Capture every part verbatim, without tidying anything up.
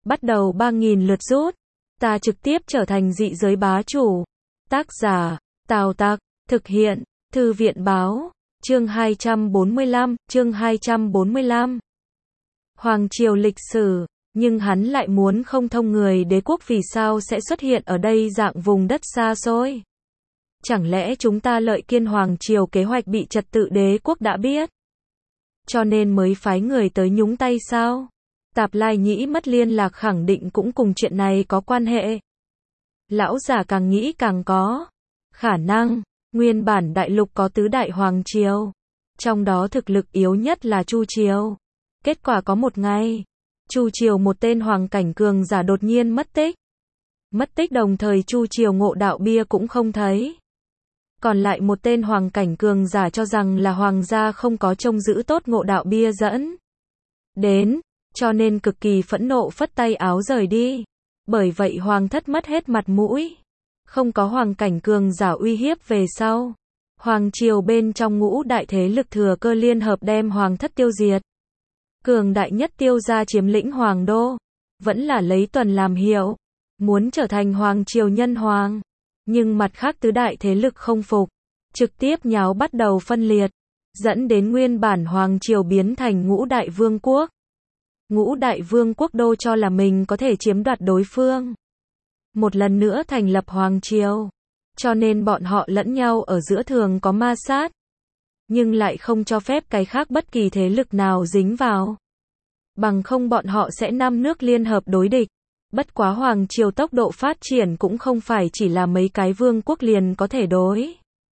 bắt đầu ba nghìn lượt rút. Ta trực tiếp trở thành dị giới bá chủ. Tác giả, Tào Tặc, thực hiện, Thư viện báo, chương hai trăm bốn mươi lăm, chương hai trăm bốn mươi lăm. Hoàng triều lịch sử, nhưng hắn lại muốn không thông người đế quốc vì sao sẽ xuất hiện ở đây dạng vùng đất xa xôi. Chẳng lẽ chúng ta Lợi Kiên Hoàng triều kế hoạch bị trật tự đế quốc đã biết, cho nên mới phái người tới nhúng tay sao? Tạp Lai Nhĩ mất liên lạc khẳng định cũng cùng chuyện này có quan hệ. Lão già càng nghĩ càng có khả năng. Nguyên bản đại lục có tứ đại hoàng triều, trong đó thực lực yếu nhất là Chu triều. Kết quả có một ngày, Chu triều một tên hoàng cảnh cường giả đột nhiên mất tích. Mất tích đồng thời Chu triều ngộ đạo bia cũng không thấy. Còn lại một tên hoàng cảnh cường giả cho rằng là hoàng gia không có trông giữ tốt ngộ đạo bia dẫn đến, cho nên cực kỳ phẫn nộ phất tay áo rời đi. Bởi vậy hoàng thất mất hết mặt mũi. Không có hoàng cảnh cường giả uy hiếp về sau, hoàng triều bên trong ngũ đại thế lực thừa cơ liên hợp đem hoàng thất tiêu diệt. Cường đại nhất Tiêu gia chiếm lĩnh hoàng đô, vẫn là lấy tuần làm hiệu, muốn trở thành hoàng triều nhân hoàng. Nhưng mặt khác tứ đại thế lực không phục, trực tiếp nháo bắt đầu phân liệt, dẫn đến nguyên bản hoàng triều biến thành ngũ đại vương quốc. Ngũ đại vương quốc đô cho là mình có thể chiếm đoạt đối phương, một lần nữa thành lập hoàng triều, cho nên bọn họ lẫn nhau ở giữa thường có ma sát, nhưng lại không cho phép cái khác bất kỳ thế lực nào dính vào. Bằng không bọn họ sẽ năm nước liên hợp đối địch. Bất quá hoàng triều tốc độ phát triển cũng không phải chỉ là mấy cái vương quốc liền có thể đối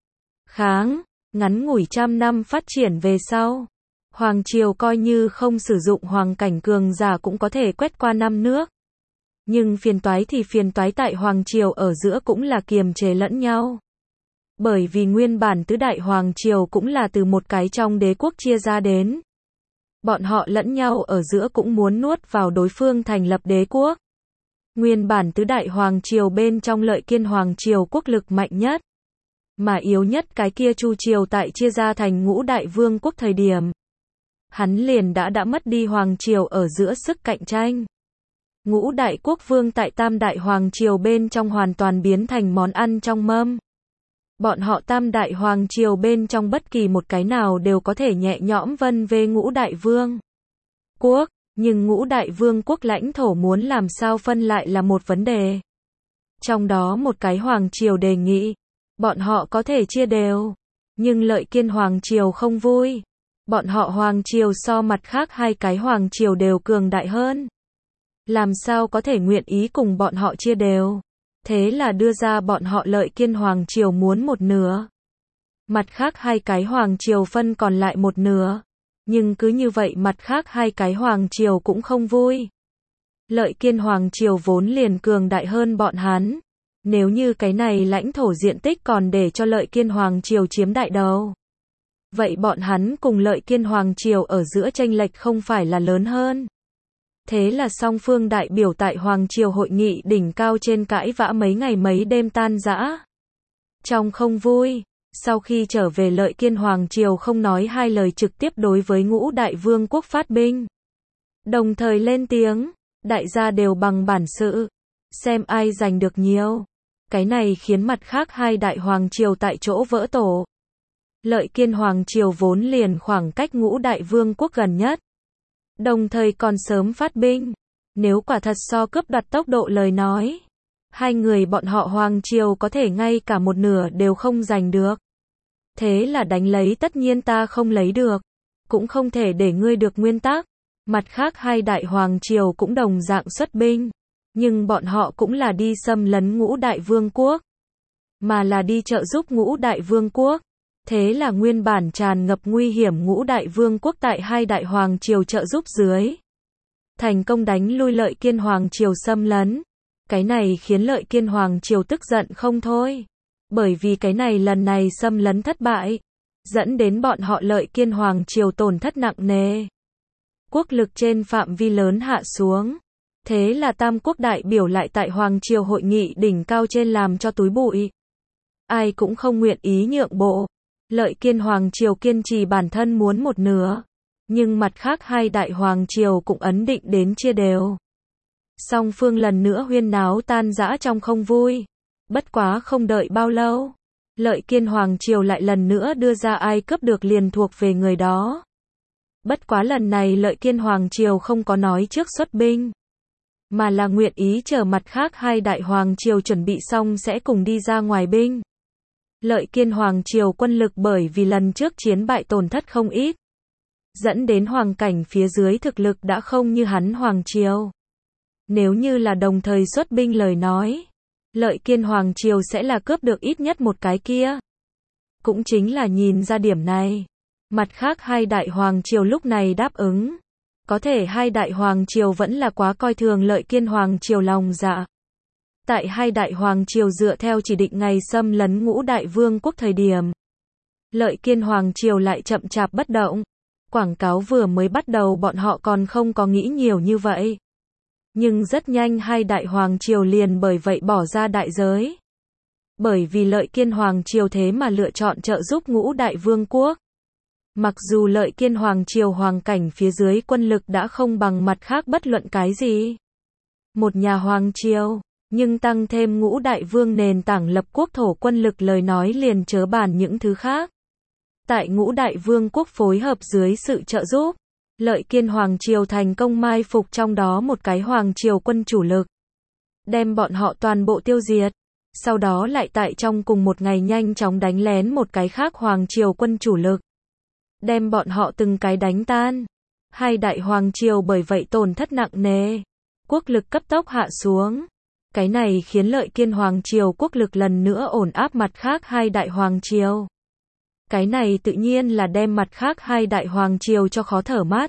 kháng. Ngắn ngủi trăm năm phát triển về sau, hoàng triều coi như không sử dụng hoàng cảnh cường giả cũng có thể quét qua năm nước. Nhưng phiền toái thì phiền toái tại hoàng triều ở giữa cũng là kiềm chế lẫn nhau. Bởi vì nguyên bản tứ đại hoàng triều cũng là từ một cái trong đế quốc chia ra đến. Bọn họ lẫn nhau ở giữa cũng muốn nuốt vào đối phương thành lập đế quốc. Nguyên bản tứ đại hoàng triều bên trong Lợi Kiên Hoàng triều quốc lực mạnh nhất, mà yếu nhất cái kia Chu triều tại chia ra thành ngũ đại vương quốc thời điểm, hắn liền đã đã mất đi hoàng triều ở giữa sức cạnh tranh. Ngũ đại quốc vương tại tam đại hoàng triều bên trong hoàn toàn biến thành món ăn trong mâm. Bọn họ tam đại hoàng triều bên trong bất kỳ một cái nào đều có thể nhẹ nhõm vân về ngũ đại vương quốc, nhưng ngũ đại vương quốc lãnh thổ muốn làm sao phân lại là một vấn đề. Trong đó một cái hoàng triều đề nghị, bọn họ có thể chia đều, nhưng Lợi Kiên Hoàng triều không vui. Bọn họ hoàng triều so mặt khác hai cái hoàng triều đều cường đại hơn, làm sao có thể nguyện ý cùng bọn họ chia đều. Thế là đưa ra bọn họ Lợi Kiên Hoàng triều muốn một nửa, mặt khác hai cái hoàng triều phân còn lại một nửa. Nhưng cứ như vậy mặt khác hai cái hoàng triều cũng không vui. Lợi Kiên Hoàng triều vốn liền cường đại hơn bọn hắn. Nếu như cái này lãnh thổ diện tích còn để cho Lợi Kiên Hoàng triều chiếm đại đầu, vậy bọn hắn cùng Lợi Kiên Hoàng triều ở giữa chênh lệch không phải là lớn hơn. Thế là song phương đại biểu tại Hoàng triều hội nghị đỉnh cao trên cãi vã mấy ngày mấy đêm tan rã. Trong không vui, sau khi trở về Lợi Kiên Hoàng triều không nói hai lời trực tiếp đối với ngũ đại vương quốc phát binh. Đồng thời lên tiếng, đại gia đều bằng bản sự, xem ai giành được nhiều. Cái này khiến mặt khác hai đại hoàng triều tại chỗ vỡ tổ. Lợi Kiên Hoàng triều vốn liền khoảng cách ngũ đại vương quốc gần nhất, đồng thời còn sớm phát binh. Nếu quả thật so cướp đoạt tốc độ lời nói, hai người bọn họ hoàng triều có thể ngay cả một nửa đều không giành được. Thế là đánh lấy tất nhiên ta không lấy được, cũng không thể để ngươi được nguyên tắc. Mặt khác hai đại hoàng triều cũng đồng dạng xuất binh, nhưng bọn họ cũng là đi xâm lấn ngũ đại vương quốc, mà là đi trợ giúp ngũ đại vương quốc. Thế là nguyên bản tràn ngập nguy hiểm ngũ đại vương quốc tại hai đại hoàng triều trợ giúp dưới, thành công đánh lui Lợi Kiên Hoàng triều xâm lấn. Cái này khiến Lợi Kiên Hoàng triều tức giận không thôi. Bởi vì cái này lần này xâm lấn thất bại, dẫn đến bọn họ Lợi Kiên Hoàng triều tổn thất nặng nề. Quốc lực trên phạm vi lớn hạ xuống. Thế là tam quốc đại biểu lại tại Hoàng triều hội nghị đỉnh cao trên làm cho túi bụi. Ai cũng không nguyện ý nhượng bộ. Lợi Kiên Hoàng triều kiên trì bản thân muốn một nửa, nhưng mặt khác hai đại hoàng triều cũng ấn định đến chia đều. Song phương lần nữa huyên náo tan rã trong không vui. Bất quá không đợi bao lâu, Lợi Kiên Hoàng Triều lại lần nữa đưa ra ai cướp được liền thuộc về người đó. Bất quá lần này Lợi Kiên Hoàng Triều không có nói trước xuất binh, mà là nguyện ý chờ mặt khác hai đại hoàng triều chuẩn bị xong sẽ cùng đi ra ngoài binh. Lợi Kiên Hoàng Triều quân lực bởi vì lần trước chiến bại tổn thất không ít, dẫn đến hoàng cảnh phía dưới thực lực đã không như hắn Hoàng Triều. Nếu như là đồng thời xuất binh lời nói, Lợi Kiên Hoàng Triều sẽ là cướp được ít nhất một cái kia. Cũng chính là nhìn ra điểm này, mặt khác hai đại hoàng triều lúc này đáp ứng. Có thể hai đại hoàng triều vẫn là quá coi thường Lợi Kiên Hoàng Triều lòng dạ. Tại hai đại hoàng triều dựa theo chỉ định ngày xâm lấn ngũ đại vương quốc thời điểm, Lợi Kiên Hoàng Triều lại chậm chạp bất động. Quảng cáo vừa mới bắt đầu bọn họ còn không có nghĩ nhiều như vậy. Nhưng rất nhanh hai đại hoàng triều liền bởi vậy bỏ ra đại giới. Bởi vì Lợi Kiên Hoàng Triều thế mà lựa chọn trợ giúp ngũ đại vương quốc. Mặc dù Lợi Kiên Hoàng Triều hoàng cảnh phía dưới quân lực đã không bằng mặt khác bất luận cái gì. Một nhà hoàng triều, nhưng tăng thêm ngũ đại vương nền tảng lập quốc thổ quân lực lời nói liền chớ bàn những thứ khác. Tại ngũ đại vương quốc phối hợp dưới sự trợ giúp, Lợi Kiên Hoàng Triều thành công mai phục trong đó một cái hoàng triều quân chủ lực, đem bọn họ toàn bộ tiêu diệt. Sau đó lại tại trong cùng một ngày nhanh chóng đánh lén một cái khác hoàng triều quân chủ lực, đem bọn họ từng cái đánh tan. Hai đại hoàng triều bởi vậy tổn thất nặng nề, quốc lực cấp tốc hạ xuống. Cái này khiến Lợi Kiên Hoàng Triều quốc lực lần nữa ổn áp mặt khác hai đại hoàng triều. Cái này tự nhiên là đem mặt khác hai đại hoàng triều cho khó thở mắt.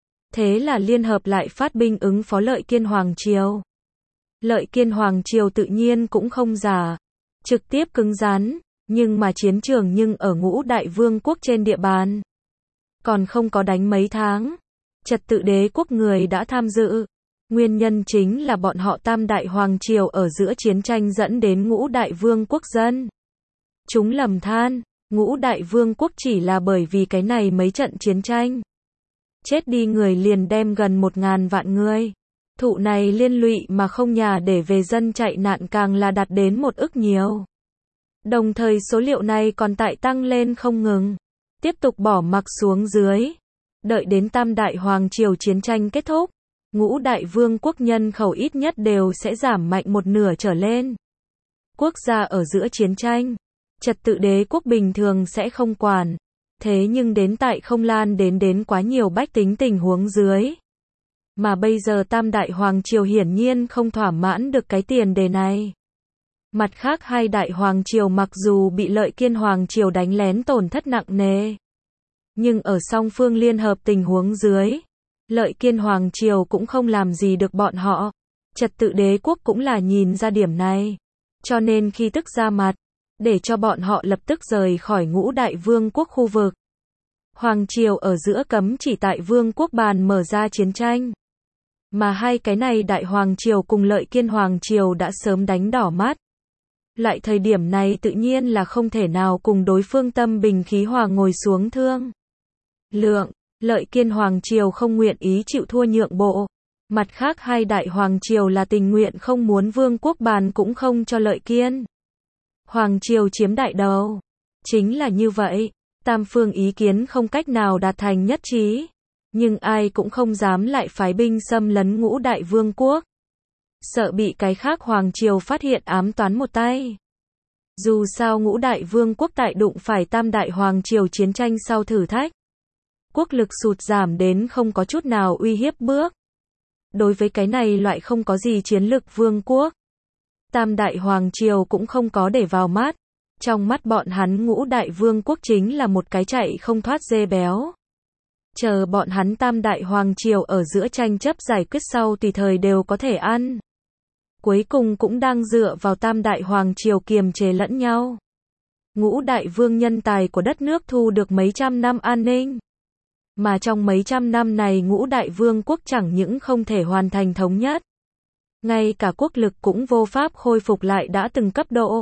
Thế là liên hợp lại phát binh ứng phó Lợi Kiên Hoàng Triều. Lợi Kiên Hoàng Triều tự nhiên cũng không giả, trực tiếp cứng rắn, nhưng mà chiến trường nhưng ở ngũ đại vương quốc trên địa bàn. Còn không có đánh mấy tháng, trật tự đế quốc người đã tham dự. Nguyên nhân chính là bọn họ tam đại hoàng triều ở giữa chiến tranh dẫn đến ngũ đại vương quốc dân. Chúng lầm than, ngũ đại vương quốc chỉ là bởi vì cái này mấy trận chiến tranh. Chết đi người liền đem gần một ngàn vạn người. Thụ này liên lụy mà không nhà để về dân chạy nạn càng là đạt đến một ức nhiều. Đồng thời số liệu này còn tại tăng lên không ngừng. Tiếp tục bỏ mặc xuống dưới. Đợi đến tam đại hoàng triều chiến tranh kết thúc, ngũ đại vương quốc nhân khẩu ít nhất đều sẽ giảm mạnh một nửa trở lên. Quốc gia ở giữa chiến tranh, trật tự đế quốc bình thường sẽ không quản. Thế nhưng đến tại không lan đến đến quá nhiều bách tính tình huống dưới. Mà bây giờ tam đại hoàng triều hiển nhiên không thỏa mãn được cái tiền đề này. Mặt khác hai đại hoàng triều mặc dù bị Lợi Kiên Hoàng Triều đánh lén tổn thất nặng nề, nhưng ở song phương liên hợp tình huống dưới, Lợi Kiên Hoàng Triều cũng không làm gì được bọn họ. Trật tự đế quốc cũng là nhìn ra điểm này. Cho nên khi tức ra mặt, để cho bọn họ lập tức rời khỏi ngũ đại vương quốc khu vực. Hoàng triều ở giữa cấm chỉ tại vương quốc bàn mở ra chiến tranh. Mà hai cái này đại hoàng triều cùng Lợi Kiên Hoàng Triều đã sớm đánh đỏ mắt. Lại thời điểm này tự nhiên là không thể nào cùng đối phương tâm bình khí hòa ngồi xuống thương lượng. Lợi Kiên Hoàng Triều không nguyện ý chịu thua nhượng bộ. Mặt khác hai đại hoàng triều là tình nguyện không muốn vương quốc bàn cũng không cho Lợi Kiên Hoàng Triều chiếm đại đầu. Chính là như vậy, tam phương ý kiến không cách nào đạt thành nhất trí. Nhưng ai cũng không dám lại phái binh xâm lấn ngũ đại vương quốc. Sợ bị cái khác Hoàng Triều phát hiện ám toán một tay. Dù sao ngũ đại vương quốc tại đụng phải tam đại Hoàng Triều chiến tranh sau thử thách. Quốc lực sụt giảm đến không có chút nào uy hiếp bước. Đối với cái này loại không có gì chiến lực vương quốc, tam đại Hoàng Triều cũng không có để vào mắt. Trong mắt bọn hắn ngũ đại vương quốc chính là một cái chạy không thoát dê béo. Chờ bọn hắn tam đại Hoàng Triều ở giữa tranh chấp giải quyết sau tùy thời đều có thể ăn. Cuối cùng cũng đang dựa vào tam đại Hoàng Triều kiềm chế lẫn nhau. Ngũ đại vương nhân tài của đất nước thu được mấy trăm năm an ninh. Mà trong mấy trăm năm này ngũ đại vương quốc chẳng những không thể hoàn thành thống nhất. Ngay cả quốc lực cũng vô pháp khôi phục lại đã từng cấp độ.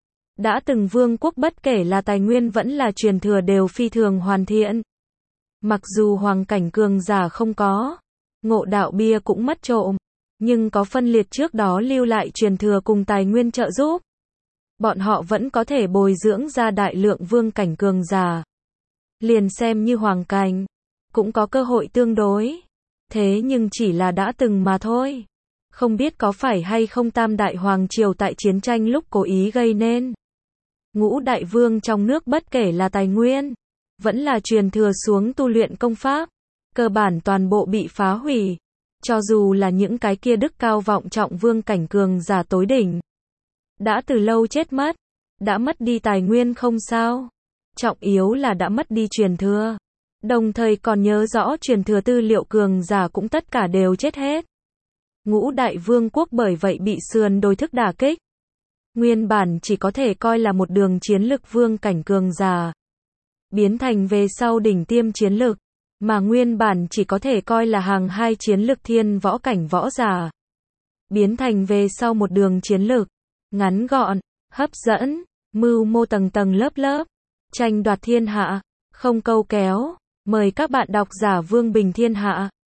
Đã từng vương quốc bất kể là tài nguyên vẫn là truyền thừa đều phi thường hoàn thiện. Mặc dù hoàng cảnh cường giả không có, ngộ đạo bia cũng mất trộm, Nhưng có phân liệt trước đó lưu lại truyền thừa cùng tài nguyên trợ giúp. Bọn họ vẫn có thể bồi dưỡng ra đại lượng vương cảnh cường giả. Liền xem như hoàng cảnh, cũng có cơ hội tương đối. Thế nhưng chỉ là đã từng mà thôi. Không biết có phải hay không Tam Đại Hoàng Triều tại chiến tranh lúc cố ý gây nên. Ngũ đại vương trong nước bất kể là tài nguyên, vẫn là truyền thừa xuống tu luyện công pháp, cơ bản toàn bộ bị phá hủy. Cho dù là những cái kia đức cao vọng trọng vương cảnh cường giả tối đỉnh, đã từ lâu chết mất, đã mất đi tài nguyên không sao. Trọng yếu là đã mất đi truyền thừa. Đồng thời còn nhớ rõ truyền thừa tư liệu cường giả cũng tất cả đều chết hết. Ngũ đại vương quốc bởi vậy bị sườn đồi thức đả kích. Nguyên bản chỉ có thể coi là một đường chiến lực vương cảnh cường giả, biến thành về sau đỉnh tiêm chiến lực, mà nguyên bản chỉ có thể coi là hàng hai chiến lực thiên võ cảnh võ giả, biến thành về sau một đường chiến lực, ngắn gọn, hấp dẫn, mưu mô tầng tầng lớp lớp, tranh đoạt thiên hạ, không câu kéo. Mời các bạn đọc giả Vương Bình Thiên Hạ.